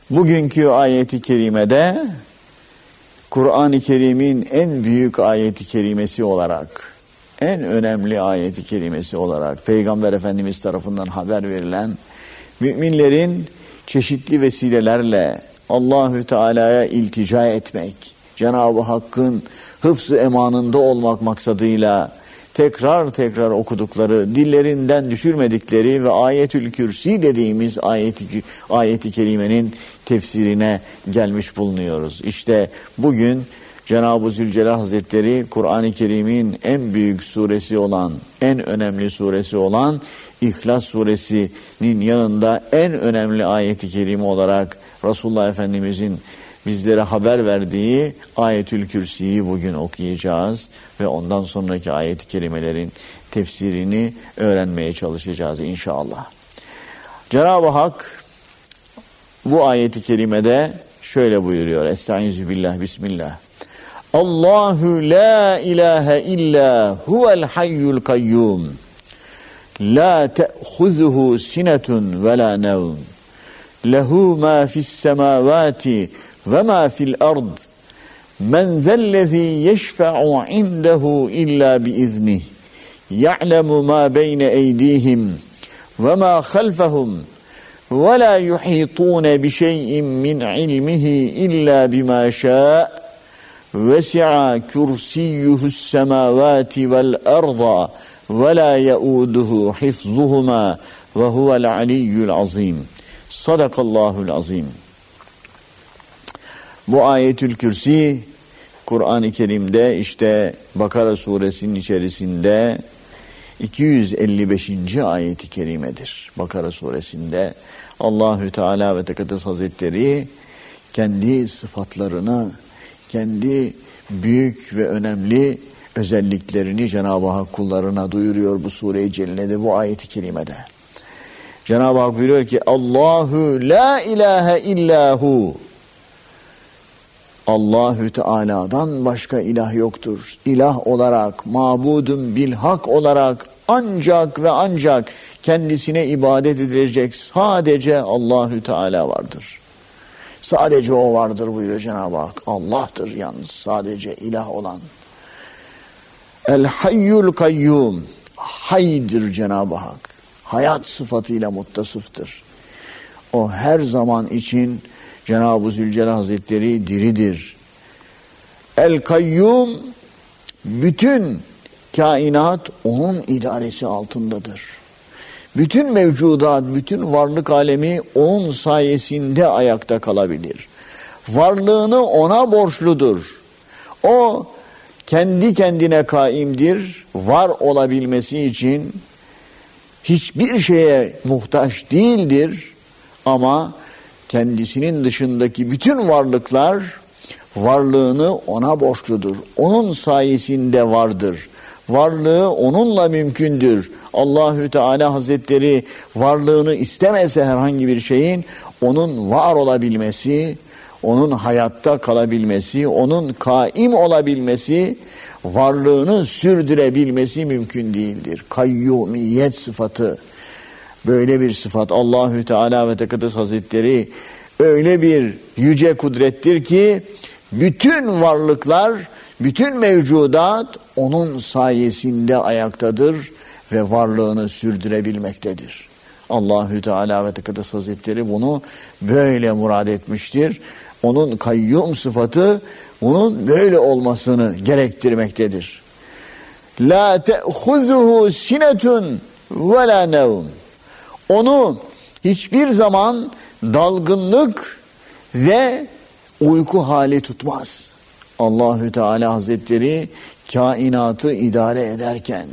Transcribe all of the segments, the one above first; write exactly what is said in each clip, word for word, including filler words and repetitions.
Bugünkü ayeti kerimede Kur'an-ı Kerim'in en büyük ayeti kerimesi olarak, en önemli ayeti kerimesi olarak Peygamber Efendimiz tarafından haber verilen, müminlerin çeşitli vesilelerle Allahü Teala'ya iltica etmek, Cenab-ı Hakk'ın hıfz-ı emanında olmak maksadıyla tekrar tekrar okudukları, dillerinden düşürmedikleri ve Ayetül Kürsi dediğimiz ayeti, ayeti kerimenin tefsirine gelmiş bulunuyoruz. İşte bugün Cenab-ı Zülcelal Hazretleri Kur'an-ı Kerim'in en büyük suresi olan, en önemli suresi olan İhlas suresinin yanında en önemli ayeti kerime olarak Resulullah Efendimizin bizlere haber verdiği Ayetül Kürsi'yi bugün okuyacağız ve ondan sonraki ayet-i kerimelerin tefsirini öğrenmeye çalışacağız inşallah. Cenab-ı Hak bu ayet-i kerimede şöyle buyuruyor. Estaizu billah, bismillah. Allahu la ilahe illa huvel hayyul kayyum. La te'huzuhu sinetun ve la nevm. Lehu ma fis semavati ve ma fil ard. Men zellezî yeşfe'u indehu illa biiznih. Ya'lemu ma beyne eydihim ve ma halfahum. Ve la yuhitûne bi şey'in min ilmihi illa bima şâ. Vesi'a kursiyyuhus semâvâti vel arda ve la ye'ûduhu hifzuhuma ve huvel aliyyul azîm. Sadakallahul azim. Bu Ayetül Kürsi Kur'an-ı Kerim'de işte Bakara suresinin içerisinde iki yüz elli beşinci ayeti kerimedir. Bakara suresinde Allahü Teala ve Tekaddes Hazretleri kendi sıfatlarını, kendi büyük ve önemli özelliklerini Cenab-ı Hak kullarına duyuruyor bu sure-i celilede, bu ayeti kerimede. Cenab-ı Hak buyuruyor ki Allahu la ilahe illahu. Allahü Teala'dan başka ilah yoktur. İlah olarak, mabudun bilhak olarak ancak ve ancak kendisine ibadet edilecek sadece Allahü Teala vardır. Sadece o vardır buyuruyor Cenab-ı Hak. Allah'tır yalnız sadece ilah olan. El hayyul kayyum. Haydır Cenab-ı Hak. Hayat sıfatıyla muttasıftır. O her zaman için Cenab-ı Zülcelal Hazretleri diridir. El kayyum, bütün kainat onun idaresi altındadır. Bütün mevcudat, bütün varlık alemi onun sayesinde ayakta kalabilir. Varlığını ona borçludur. O kendi kendine kaimdir. Var olabilmesi için hiçbir şeye muhtaç değildir. Ama kendisinin dışındaki bütün varlıklar varlığını ona borçludur. Onun sayesinde vardır. Varlığı onunla mümkündür. Allahü Teala Hazretleri varlığını istemese herhangi bir şeyin onun var olabilmesi, onun hayatta kalabilmesi, onun kaim olabilmesi, varlığını sürdürebilmesi mümkün değildir. Kayyumiyet sıfatı, böyle bir sıfat. Allahü Teala ve Tekaddes Hazretleri öyle bir yüce kudrettir ki bütün varlıklar, bütün mevcudat onun sayesinde ayaktadır ve varlığını sürdürebilmektedir. Allahü Teala ve Tekaddes Hazretleri bunu böyle murad etmiştir. Onun kayyum sıfatı bunun böyle olmasını gerektirmektedir. La te'huzuhu sinetun ve la nevm. Onu hiçbir zaman dalgınlık ve uyku hali tutmaz. Allahü Teala Hazretleri kainatı idare ederken,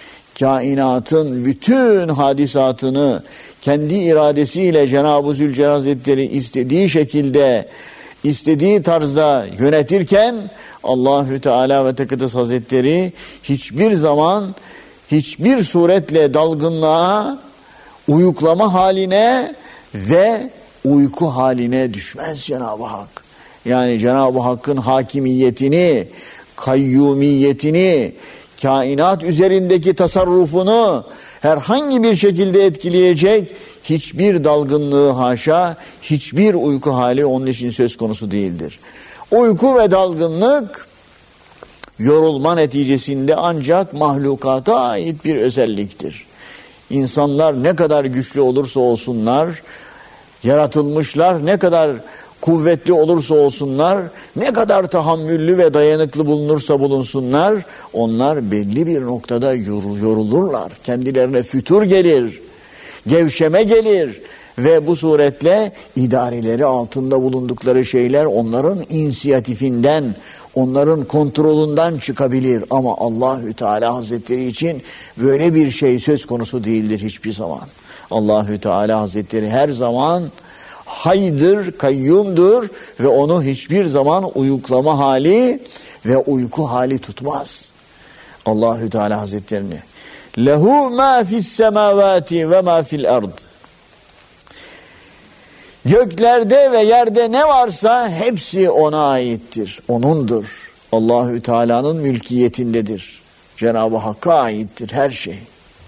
kainatın bütün hadisatını kendi iradesiyle Cenab-ı Zülcelal Hazretleri istediği şekilde, istediği tarzda yönetirken Allahü Teala ve Tekaddes Hazretleri hiçbir zaman, hiçbir suretle dalgınlığa, uyuklama haline ve uyku haline düşmez Cenab-ı Hak. Yani Cenab-ı Hakk'ın hakimiyetini, kayyumiyetini, kainat üzerindeki tasarrufunu herhangi bir şekilde etkileyecek hiçbir dalgınlığı haşa, hiçbir uyku hali onun için söz konusu değildir. Uyku ve dalgınlık yorulma neticesinde ancak mahlukata ait bir özelliktir. İnsanlar ne kadar güçlü olursa olsunlar, yaratılmışlar ne kadar kuvvetli olursa olsunlar, ne kadar tahammüllü ve dayanıklı bulunursa bulunsunlar, onlar belli bir noktada yorulurlar. Kendilerine fütur gelir, gevşeme gelir ve bu suretle idareleri altında bulundukları şeyler onların inisiyatifinden, onların kontrolünden çıkabilir. Ama Allahü Teala Hazretleri için böyle bir şey söz konusu değildir hiçbir zaman. Allahü Teala Hazretleri her zaman haydır, kayyumdur ve onu hiçbir zaman uyuklama hali ve uyku hali tutmaz. Allahü Teala Hazretlerini. Lehu ma fis semavati ve ma fil ard. Göklerde ve yerde ne varsa hepsi ona aittir. Onundur. Allahü Teala'nın mülkiyetindedir. Cenab-ı Hakk'a aittir her şey.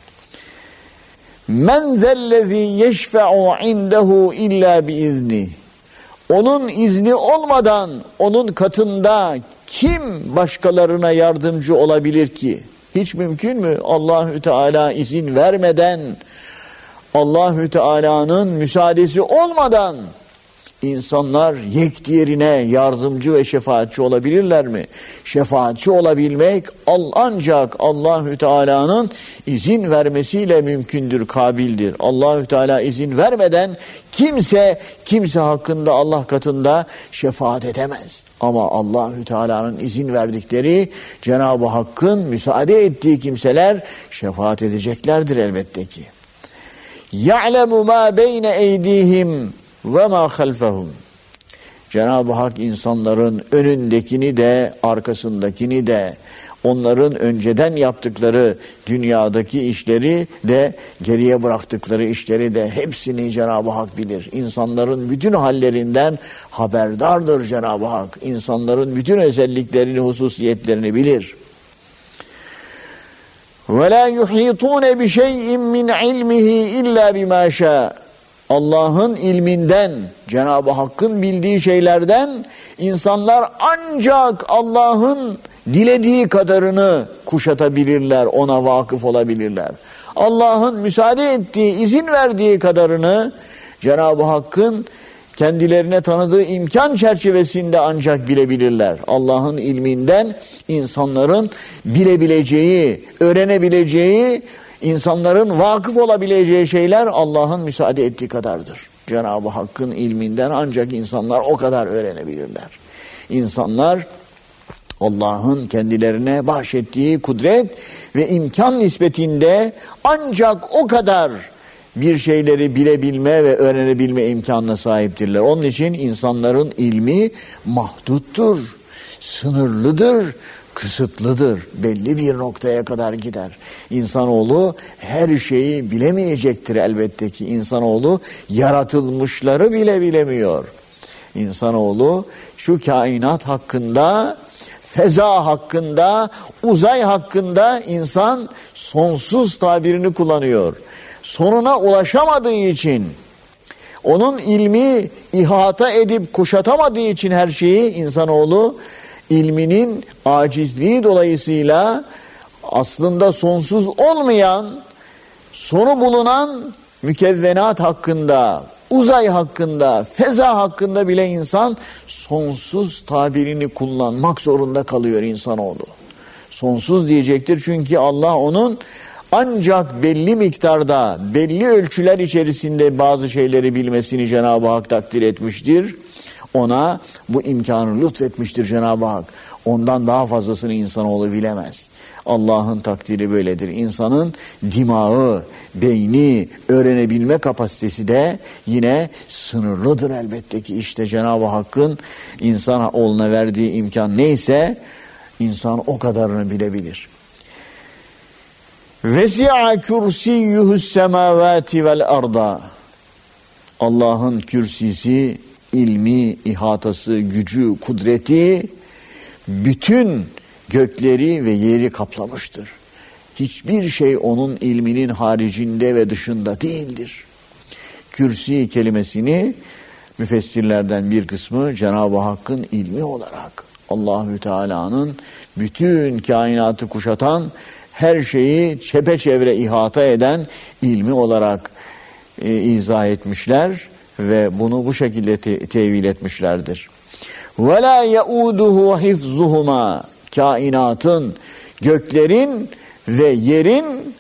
Men zellezî yeşfe'u indehu illa biizni. Onun izni olmadan onun katında kim başkalarına yardımcı olabilir ki? Hiç mümkün mü? Allahü Teala izin vermeden, Allahü Teala'nın müsaadesi olmadan insanlar yek diğerine yardımcı ve şefaatçi olabilirler mi? Şefaatçi olabilmek ancak Allahü Teala'nın izin vermesiyle mümkündür, kabildir. Allahü Teala izin vermeden kimse kimse hakkında Allah katında şefaat edemez. Ama Allahü Teala'nın izin verdikleri, Cenab-ı Hakk'ın müsaade ettiği kimseler şefaat edeceklerdir elbette ki. Ya'lemu ma beyne eydihim ve ma halfahum. Cenab-ı Hak insanların önündekini de arkasındakini de, onların önceden yaptıkları dünyadaki işleri de geriye bıraktıkları işleri de hepsini Cenab-ı Hak bilir. İnsanların bütün hallerinden haberdardır Cenab-ı Hak. İnsanların bütün özelliklerini, hususiyetlerini bilir. وَلَا يُحِيطُونَ بِشَيْءٍ مِّنْ عِلْمِهِ إِلَّا بِمَا شَاءَ. Allah'ın ilminden, Cenab-ı Hakk'ın bildiği şeylerden insanlar ancak Allah'ın dilediği kadarını kuşatabilirler, ona vakıf olabilirler. Allah'ın müsaade ettiği, izin verdiği kadarını Cenab-ı Hakk'ın kendilerine tanıdığı imkan çerçevesinde ancak bilebilirler. Allah'ın ilminden insanların bilebileceği, öğrenebileceği, İnsanların vakıf olabileceği şeyler Allah'ın müsaade ettiği kadardır. Cenab-ı Hakk'ın ilminden ancak insanlar o kadar öğrenebilirler. İnsanlar Allah'ın kendilerine bahşettiği kudret ve imkan nispetinde ancak o kadar bir şeyleri bilebilme ve öğrenebilme imkanına sahiptirler. Onun için insanların ilmi mahduttur, sınırlıdır, kısıtlıdır. Belli bir noktaya kadar gider. İnsanoğlu her şeyi bilemeyecektir elbette ki. İnsanoğlu yaratılmışları bile bilemiyor. İnsanoğlu şu kainat hakkında, feza hakkında, uzay hakkında insan sonsuz tabirini kullanıyor. Sonuna ulaşamadığı için, onun ilmi ihata edip kuşatamadığı için her şeyi insanoğlu ilminin acizliği dolayısıyla aslında sonsuz olmayan, sonu bulunan mükevvenat hakkında, uzay hakkında, feza hakkında bile insan sonsuz tabirini kullanmak zorunda kalıyor insanoğlu. Sonsuz diyecektir çünkü Allah onun ancak belli miktarda, belli ölçüler içerisinde bazı şeyleri bilmesini Cenab-ı Hak takdir etmiştir. Ona bu imkanı lütfetmiştir Cenab-ı Hak. Ondan daha fazlasını insanoğlu bilemez. Allah'ın takdiri böyledir. İnsanın dimağı, beyni, öğrenebilme kapasitesi de yine sınırlıdır elbette ki. İşte Cenab-ı Hakk'ın insanoğluna verdiği imkan neyse insan o kadarını bilebilir. Vesi'a kürsiyyuhus semavati vel arda. Allah'ın kürsisi, ilmi, ihatası, gücü, kudreti bütün gökleri ve yeri kaplamıştır. Hiçbir şey onun ilminin haricinde ve dışında değildir. Kürsi kelimesini müfessirlerden bir kısmı Cenab-ı Hakk'ın ilmi olarak, Allahü Teala'nın bütün kainatı kuşatan, her şeyi çepeçevre ihata eden ilmi olarak e, izah etmişler ve bunu bu şekilde te- tevil etmişlerdir. وَلَا يَؤُودُهُ حِفْظُهُمَا Kainatın, göklerin ve yerin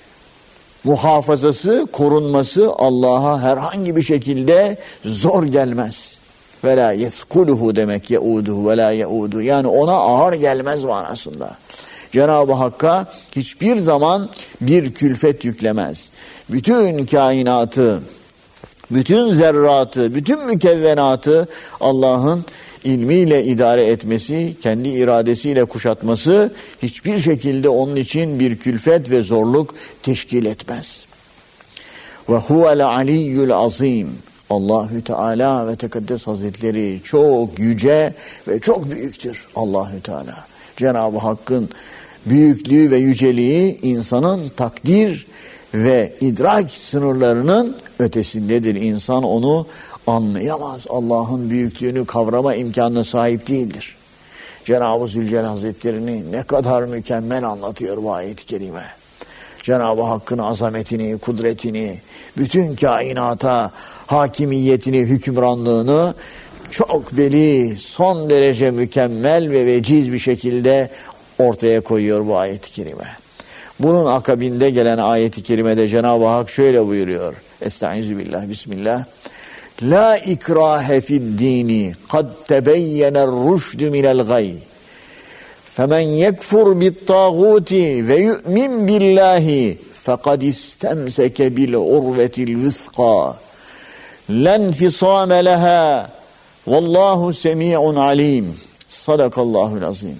muhafazası, korunması Allah'a herhangi bir şekilde zor gelmez. وَلَا يَسْكُلُهُ demek يَؤُودُهُ وَلَا يَؤُودُ yani ona ağır gelmez manasında. Cenab-ı Hakk'a hiçbir zaman bir külfet yüklemez. Bütün kainatı, bütün zerratı, bütün mükevvenatı Allah'ın ilmiyle idare etmesi, kendi iradesiyle kuşatması hiçbir şekilde onun için bir külfet ve zorluk teşkil etmez. Ve huvel aliyyul azim. Allahü Teala ve Tekaddes Hazretleri çok yüce ve çok büyüktür Allahü Teala. Cenab-ı Hakk'ın büyüklüğü ve yüceliği insanın takdir ve idrak sınırlarının ötesindedir. İnsan onu anlayamaz. Allah'ın büyüklüğünü kavrama imkanına sahip değildir. Cenab-ı Zülcelal Hazretlerini ne kadar mükemmel anlatıyor bu ayet-i kerime. Cenab-ı Hakk'ın azametini, kudretini, bütün kainata hakimiyetini, hükümranlığını çok beli, son derece mükemmel ve veciz bir şekilde ortaya koyuyor bu ayet-i kerime. Bunun akabinde gelen ayet-i kerimede Cenab-ı Hak şöyle buyuruyor. Estaizu billah, bismillah. La ikrahe fid dini kad tebeyyener rüşdü minel gay. Femen yekfur bit tağuti ve yu'min billahi fekad istemseke bil urvetil vıska. Len fisame leha vallahu semi'un alim. Sadakallahul azim.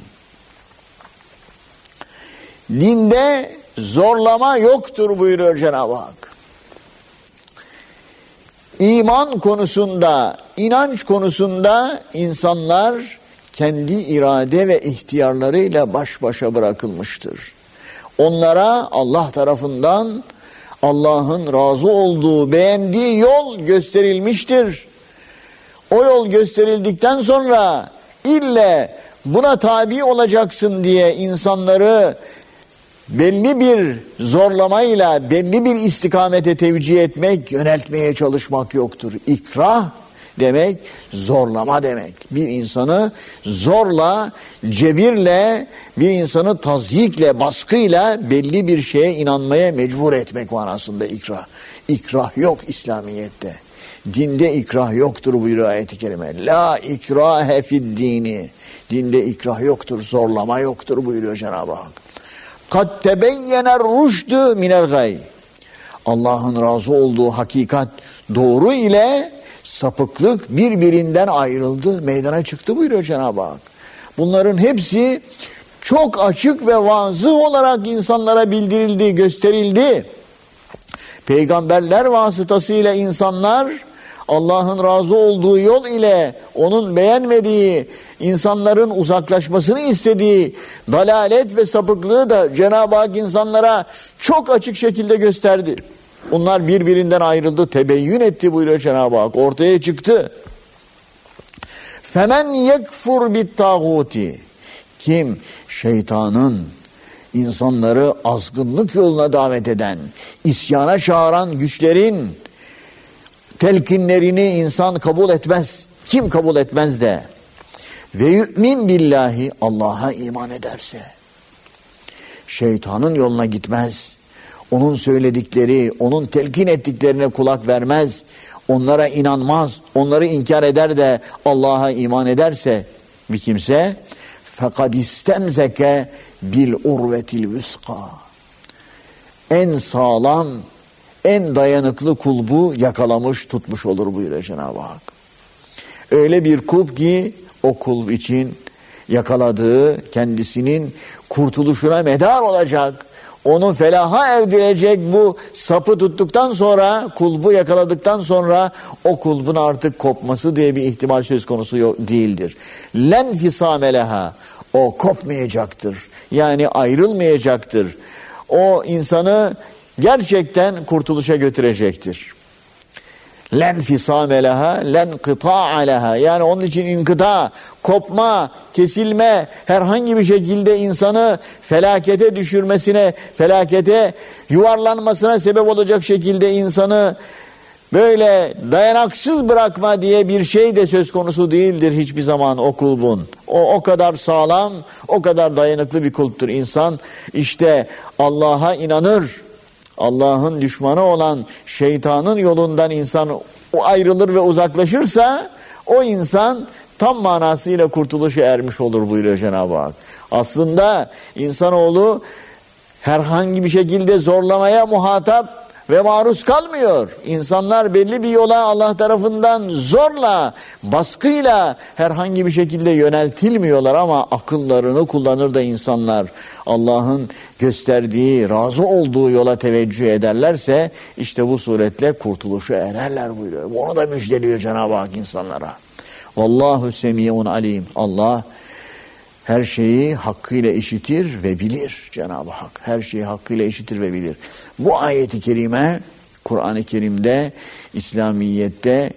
Dinde zorlama yoktur buyuruyor Cenab-ı Hak. İman konusunda, inanç konusunda insanlar kendi irade ve ihtiyarlarıyla baş başa bırakılmıştır. Onlara Allah tarafından Allah'ın razı olduğu, beğendiği yol gösterilmiştir. O yol gösterildikten sonra ille buna tabi olacaksın diye insanları belli bir zorlamayla belli bir istikamete tevcih etmek, yöneltmeye çalışmak yoktur. İkrah demek zorlama demek. Bir insanı zorla, cebirle, bir insanı tazyikle, baskıyla belli bir şeye inanmaya mecbur etmek manasında ikrah. İkrah yok İslamiyet'te. Dinde ikrah yoktur buyuruyor ayet-i kerime. La ikrahe fid dini. Dinde ikrah yoktur, zorlama yoktur buyuruyor Cenab-ı Hak. Kad tebeyyener rüşdü minel gay. Allah'ın razı olduğu hakikat doğru ile sapıklık birbirinden ayrıldı, meydana çıktı buyuruyor Cenab-ı Hak. Bunların hepsi çok açık ve vazı olarak insanlara bildirildi, gösterildi. Peygamberler vasıtasıyla insanlar Allah'ın razı olduğu yol ile onun beğenmediği, insanların uzaklaşmasını istediği dalalet ve sapıklığı da Cenab-ı Hak insanlara çok açık şekilde gösterdi. Onlar birbirinden ayrıldı, tebeyyün etti buyuruyor Cenab-ı Hak. Ortaya çıktı. Femen yekfur bit tağuti. Kim şeytanın insanları azgınlık yoluna davet eden, isyana çağıran güçlerin telkinlerini insan kabul etmez. Kim kabul etmez de ve yu'min billahi Allah'a iman ederse şeytanın yoluna gitmez. Onun söyledikleri, onun telkin ettiklerine kulak vermez. Onlara inanmaz. Onları inkar eder de Allah'a iman ederse bir kimse fekad istemzeke bil urvetil vüska. En sağlam, en dayanıklı kulbu yakalamış, tutmuş olur buyuruyor Cenab-ı Hak. Öyle bir kulp ki o kulp için yakaladığı kendisinin kurtuluşuna medar olacak, onu felaha erdirecek bu sapı tuttuktan sonra, kulbu yakaladıktan sonra o kulbun artık kopması diye bir ihtimal söz konusu yok, değildir. Len fisame leha, o kopmayacaktır. Yani ayrılmayacaktır. o insanı gerçekten kurtuluşa götürecektir. Len fisame leha, len kıta'a leha. Yani onun için inkıta, kopma, kesilme, herhangi bir şekilde insanı felakete düşürmesine, felakete yuvarlanmasına sebep olacak şekilde insanı böyle dayanaksız bırakma diye bir şey de söz konusu değildir hiçbir zaman o kulbun. O o kadar sağlam, o kadar dayanıklı bir kulptur insan. İşte Allah'a inanır, Allah'ın düşmanı olan şeytanın yolundan insan ayrılır ve uzaklaşırsa o insan tam manasıyla kurtuluşa ermiş olur buyuruyor Cenab-ı Hak. Aslında insanoğlu herhangi bir şekilde zorlamaya muhatap ve maruz kalmıyor. İnsanlar belli bir yola Allah tarafından zorla, baskıyla herhangi bir şekilde yöneltilmiyorlar ama akıllarını kullanır da insanlar Allah'ın gösterdiği, razı olduğu yola teveccüh ederlerse işte bu suretle kurtuluşa ererler buyuruyor. Onu da müjdeliyor Cenab-ı Hak insanlara. Vallahu semiyun alim. Allah her şeyi hakkıyla işitir ve bilir Cenab-ı Hak. Her şeyi hakkıyla işitir ve bilir. Bu ayeti kerime Kur'an-ı Kerim'de, İslamiyet'te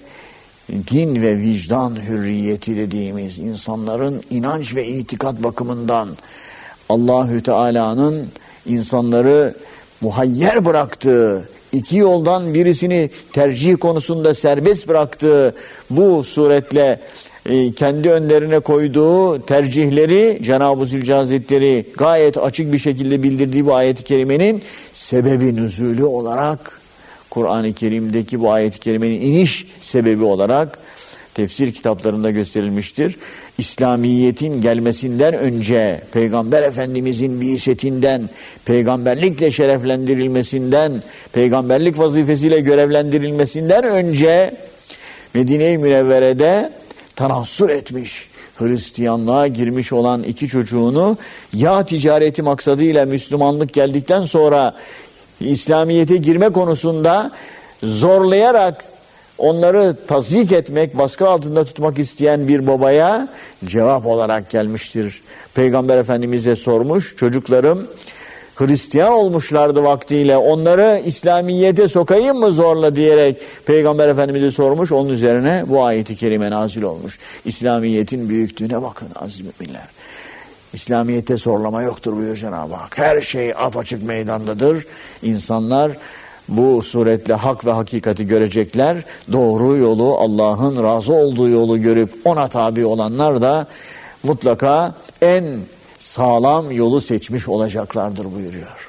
din ve vicdan hürriyeti dediğimiz insanların inanç ve itikat bakımından Allahü Teala'nın insanları muhayyer bıraktığı, iki yoldan birisini tercih konusunda serbest bıraktığı bu suretle kendi önlerine koyduğu tercihleri Cenab-ı Zülcelal Hazretleri gayet açık bir şekilde bildirdiği bu ayet-i kerimenin sebebi nüzulü olarak, Kur'an-ı Kerim'deki bu ayet-i kerimenin iniş sebebi olarak tefsir kitaplarında gösterilmiştir. İslamiyet'in gelmesinden önce Peygamber Efendimizin bi'setinden, peygamberlikle şereflendirilmesinden, peygamberlik vazifesiyle görevlendirilmesinden önce Medine-i Münevvere'de tanassur etmiş, Hristiyanlığa girmiş olan iki çocuğunu yağ ticareti maksadıyla Müslümanlık geldikten sonra İslamiyet'e girme konusunda zorlayarak onları tasdik etmek, baskı altında tutmak isteyen bir babaya cevap olarak gelmiştir. Peygamber Efendimiz'e sormuş, çocuklarım Hristiyan olmuşlardı vaktiyle, onları İslamiyet'e sokayım mı zorla diyerek Peygamber Efendimiz'e sormuş. Onun üzerine bu ayet-i kerime nazil olmuş. İslamiyet'in büyüklüğüne bakın aziz müminler. İslamiyet'e zorlama yoktur buyuruyor Cenab-ı Hak. Her şey apaçık meydandadır. İnsanlar bu suretle hak ve hakikati görecekler. Doğru yolu, Allah'ın razı olduğu yolu görüp ona tabi olanlar da mutlaka en sağlam yolu seçmiş olacaklardır buyuruyor.